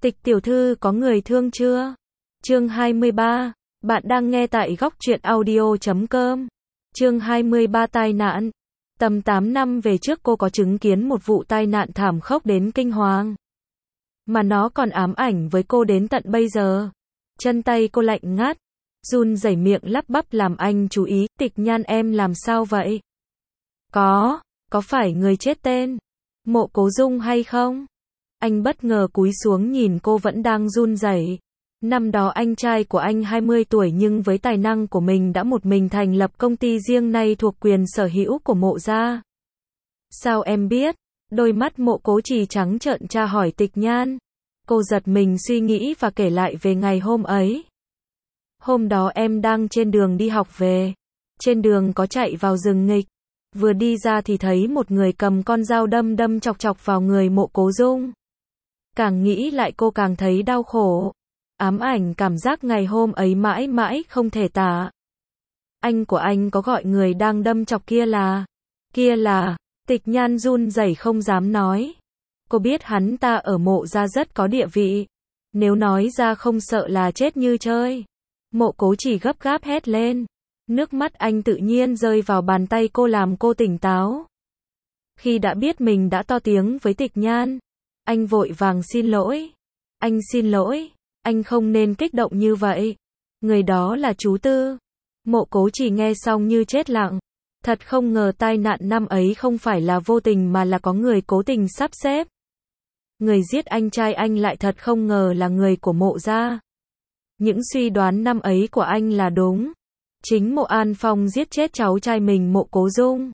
Tịch tiểu thư có người thương chưa? Chương 23. Bạn đang nghe tại góc truyện audio.com. Chương 23 tai nạn. Tầm 8 năm về trước cô có chứng kiến một vụ tai nạn thảm khốc đến kinh hoàng. Mà nó còn ám ảnh với cô đến tận bây giờ. Chân tay cô lạnh ngắt, run rẩy miệng lắp bắp làm anh chú ý. Tịch Nhan em làm sao vậy? Có phải người chết tên Mộ Cố Dung hay không? Anh bất ngờ cúi xuống nhìn cô vẫn đang run rẩy. Năm đó anh trai của anh 20 tuổi nhưng với tài năng của mình đã một mình thành lập công ty riêng nay thuộc quyền sở hữu của Mộ gia. Sao em biết? Đôi mắt Mộ Cố Trì trắng trợn tra hỏi Tịch Nhan. Cô giật mình suy nghĩ và kể lại về ngày hôm ấy. Hôm đó em đang trên đường đi học về. Trên đường có chạy vào rừng nghịch. Vừa đi ra thì thấy một người cầm con dao đâm chọc chọc vào người Mộ Cố Dung. Càng nghĩ lại cô càng thấy đau khổ. Ám ảnh cảm giác ngày hôm ấy mãi mãi không thể tả. Anh của anh có gọi người đang đâm chọc kia là, Tịch Nhan run rẩy không dám nói. Cô biết hắn ta ở Mộ gia rất có địa vị. Nếu nói ra không sợ là chết như chơi. Mộ Cố chỉ gấp gáp hét lên. Nước mắt anh tự nhiên rơi vào bàn tay cô làm cô tỉnh táo. Khi đã biết mình đã to tiếng với Tịch Nhan, anh vội vàng xin lỗi. Anh xin lỗi, anh không nên kích động như vậy. Người đó là chú Tư. Mộ Cố chỉ nghe xong như chết lặng. Thật không ngờ tai nạn năm ấy không phải là vô tình mà là có người cố tình sắp xếp. Người giết anh trai anh lại thật không ngờ là người của Mộ gia. Những suy đoán năm ấy của anh là đúng. Chính Mộ An Phong giết chết cháu trai mình Mộ Cố Dung.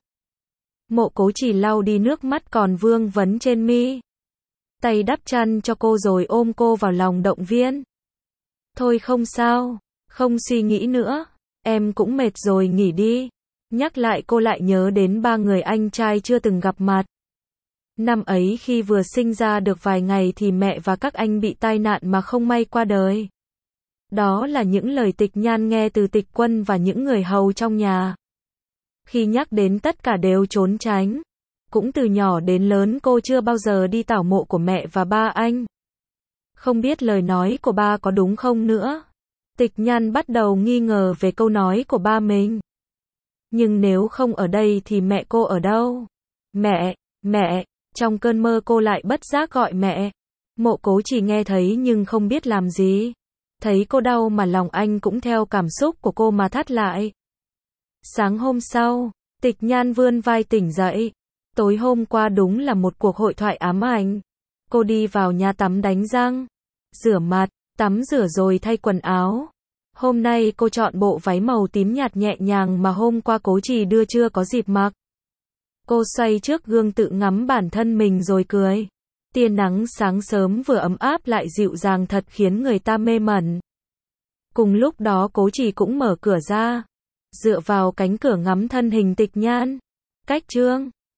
Mộ Cố chỉ lau đi nước mắt còn vương vấn trên mi. Tay đắp chăn cho cô rồi ôm cô vào lòng động viên. Thôi không sao, không suy nghĩ nữa, em cũng mệt rồi nghỉ đi. Nhắc lại cô lại nhớ đến ba người anh trai chưa từng gặp mặt. Năm ấy khi vừa sinh ra được vài ngày thì mẹ và các anh bị tai nạn mà không may qua đời. Đó là những lời Tịch Nhan nghe từ Tịch Quân và những người hầu trong nhà. Khi nhắc đến tất cả đều trốn tránh. Cũng từ nhỏ đến lớn cô chưa bao giờ đi tảo mộ của mẹ và ba anh. Không biết lời nói của ba có đúng không nữa. Tịch Nhan bắt đầu nghi ngờ về câu nói của ba mình. Nhưng nếu không ở đây thì mẹ cô ở đâu? Mẹ, trong cơn mơ cô lại bất giác gọi mẹ. Mộ Cố chỉ nghe thấy nhưng không biết làm gì. Thấy cô đau mà lòng anh cũng theo cảm xúc của cô mà thắt lại. Sáng hôm sau, Tịch Nhan vươn vai tỉnh dậy. Tối hôm qua đúng là một cuộc hội thoại ám ảnh. Cô đi vào nhà tắm đánh răng, rửa mặt, tắm rửa rồi thay quần áo. Hôm nay cô chọn bộ váy màu tím nhạt nhẹ nhàng mà hôm qua Cố Trì đưa chưa có dịp mặc. Cô xoay trước gương tự ngắm bản thân mình rồi cười. Tia nắng sáng sớm vừa ấm áp lại dịu dàng thật khiến người ta mê mẩn. Cùng lúc đó Cố Trì cũng mở cửa ra, dựa vào cánh cửa ngắm thân hình Tịch Nhan. Cách Trương